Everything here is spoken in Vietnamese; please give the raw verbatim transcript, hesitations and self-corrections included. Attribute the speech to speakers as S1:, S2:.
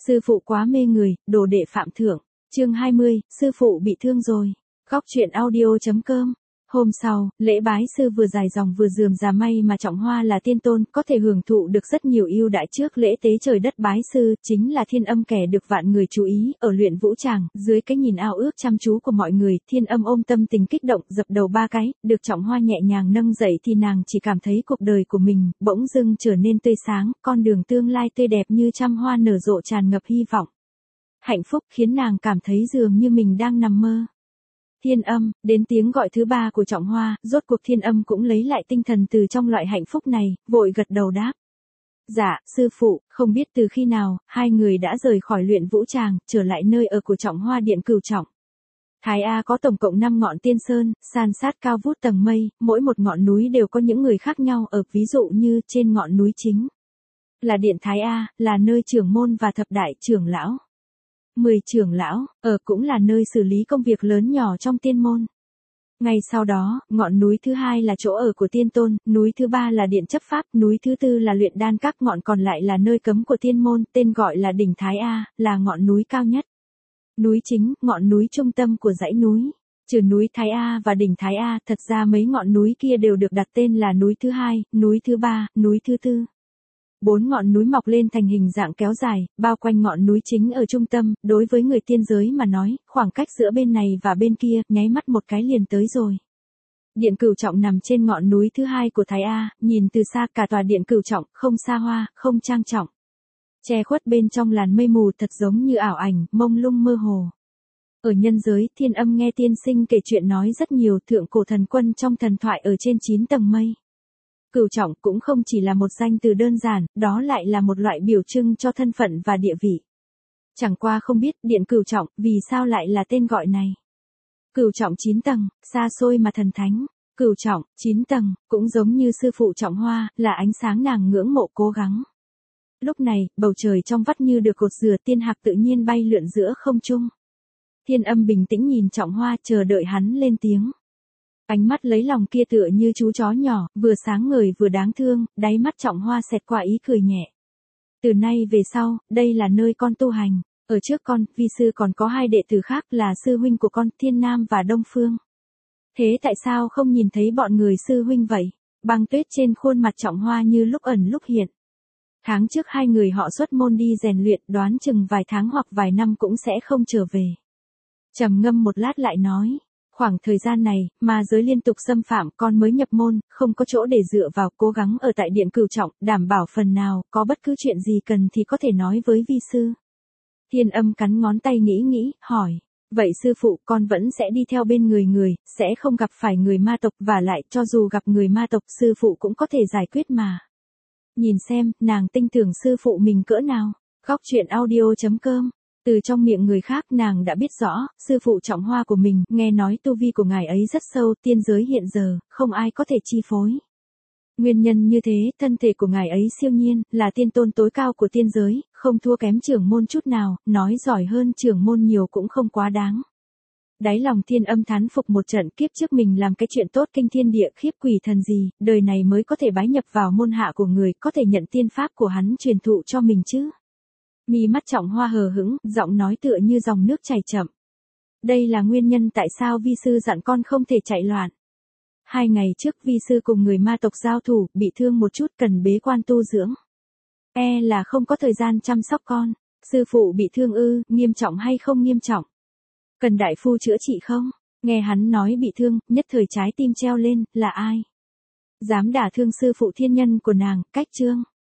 S1: Sư phụ quá mê người, đồ đệ phạm thượng. Chương hai mươi, sư phụ bị thương rồi. Góc truyện audio.com. Hôm sau, lễ bái sư vừa dài dòng vừa rườm rà, may mà Trọng Hoa là tiên tôn, có thể hưởng thụ được rất nhiều ưu đãi trước lễ tế trời đất bái sư, chính là Thiên Âm kẻ được vạn người chú ý, ở luyện vũ tràng, dưới cái nhìn ao ước chăm chú của mọi người, Thiên Âm ôm tâm tình kích động, dập đầu ba cái, được Trọng Hoa nhẹ nhàng nâng dậy thì nàng chỉ cảm thấy cuộc đời của mình, bỗng dưng trở nên tươi sáng, con đường tương lai tươi đẹp như trăm hoa nở rộ tràn ngập hy vọng. Hạnh phúc khiến nàng cảm thấy dường như mình đang nằm mơ. Thiên Âm, đến tiếng gọi thứ ba của Trọng Hoa, rốt cuộc Thiên Âm cũng lấy lại tinh thần từ trong loại hạnh phúc này, vội gật đầu đáp. Dạ, sư phụ, không biết từ khi nào, hai người đã rời khỏi luyện vũ tràng, trở lại nơi ở của Trọng Hoa Điện Cửu Trọng. Thái A có tổng cộng năm ngọn tiên sơn, san sát cao vút tầng mây, mỗi một ngọn núi đều có những người khác nhau ở, ví dụ như trên ngọn núi chính là Điện Thái A, là nơi trưởng môn và thập đại trưởng lão. Mười trưởng lão, ở cũng là nơi xử lý công việc lớn nhỏ trong tiên môn. Ngay sau đó, ngọn núi thứ hai là chỗ ở của tiên tôn, núi thứ ba là điện chấp pháp, núi thứ tư là luyện đan các, ngọn còn lại là nơi cấm của tiên môn, tên gọi là đỉnh Thái A, là ngọn núi cao nhất. Núi chính, ngọn núi trung tâm của dãy núi. Trừ núi Thái A và đỉnh Thái A, thật ra mấy ngọn núi kia đều được đặt tên là núi thứ hai, núi thứ ba, núi thứ tư. Bốn ngọn núi mọc lên thành hình dạng kéo dài, bao quanh ngọn núi chính ở trung tâm, đối với người tiên giới mà nói, khoảng cách giữa bên này và bên kia, nháy mắt một cái liền tới rồi. Điện Cửu Trọng nằm trên ngọn núi thứ hai của Thái A, nhìn từ xa cả tòa Điện Cửu Trọng, không xa hoa, không trang trọng. Che khuất bên trong làn mây mù thật giống như ảo ảnh, mông lung mơ hồ. Ở nhân giới, Thiên Âm nghe tiên sinh kể chuyện nói rất nhiều, thượng cổ thần quân trong thần thoại ở trên chín tầng mây. Cửu Trọng cũng không chỉ là một danh từ đơn giản, đó lại là một loại biểu trưng cho thân phận và địa vị. Chẳng qua không biết Điện Cửu Trọng vì sao lại là tên gọi này. Cửu Trọng chín tầng, xa xôi mà thần thánh. Cửu Trọng, chín tầng, cũng giống như sư phụ Trọng Hoa, là ánh sáng nàng ngưỡng mộ cố gắng. Lúc này, bầu trời trong vắt như được cột dừa, tiên hạc tự nhiên bay lượn giữa không trung. Thiên Âm bình tĩnh nhìn Trọng Hoa, chờ đợi hắn lên tiếng. Ánh mắt lấy lòng kia tựa như chú chó nhỏ, vừa sáng ngời vừa đáng thương, đáy mắt Trọng Hoa xẹt qua ý cười nhẹ. Từ nay về sau, đây là nơi con tu hành. Ở trước con, vi sư còn có hai đệ tử khác là sư huynh của con, Thiên Nam và Đông Phương. Thế tại sao không nhìn thấy bọn người sư huynh vậy? Băng tuyết trên khuôn mặt Trọng Hoa như lúc ẩn lúc hiện. Tháng trước hai người họ xuất môn đi rèn luyện, đoán chừng vài tháng hoặc vài năm cũng sẽ không trở về. Trầm ngâm một lát lại nói. Khoảng thời gian này, ma giới liên tục xâm phạm, con mới nhập môn, không có chỗ để dựa vào, cố gắng ở tại Điện Cửu Trọng, đảm bảo phần nào, có bất cứ chuyện gì cần thì có thể nói với vi sư. Thiên Âm cắn ngón tay nghĩ nghĩ, hỏi. Vậy sư phụ, con vẫn sẽ đi theo bên người người, sẽ không gặp phải người ma tộc, và lại, cho dù gặp người ma tộc, sư phụ cũng có thể giải quyết mà. Nhìn xem, nàng tin tưởng sư phụ mình cỡ nào. Góc truyện audio.com. Từ trong miệng người khác nàng đã biết rõ, sư phụ Trọng Hoa của mình, nghe nói tu vi của ngài ấy rất sâu, tiên giới hiện giờ, không ai có thể chi phối. Nguyên nhân như thế, thân thể của ngài ấy siêu nhiên, là tiên tôn tối cao của tiên giới, không thua kém trưởng môn chút nào, nói giỏi hơn trưởng môn nhiều cũng không quá đáng. Đáy lòng Thiên Âm thán phục một trận, kiếp trước mình làm cái chuyện tốt kinh thiên địa khiếp quỷ thần gì, đời này mới có thể bái nhập vào môn hạ của người, có thể nhận tiên pháp của hắn truyền thụ cho mình chứ. Mi mắt Trọng Hoa hờ hững, giọng nói tựa như dòng nước chảy chậm. Đây là nguyên nhân tại sao vi sư dặn con không thể chạy loạn. Hai ngày trước vi sư cùng người ma tộc giao thủ, bị thương một chút, cần bế quan tu dưỡng. E là không có thời gian chăm sóc con. Sư phụ bị thương ư, nghiêm trọng hay không nghiêm trọng? Cần đại phu chữa trị không? Nghe hắn nói bị thương, nhất thời trái tim treo lên, là ai? Dám đả thương sư phụ thiên nhân của nàng, cách trương.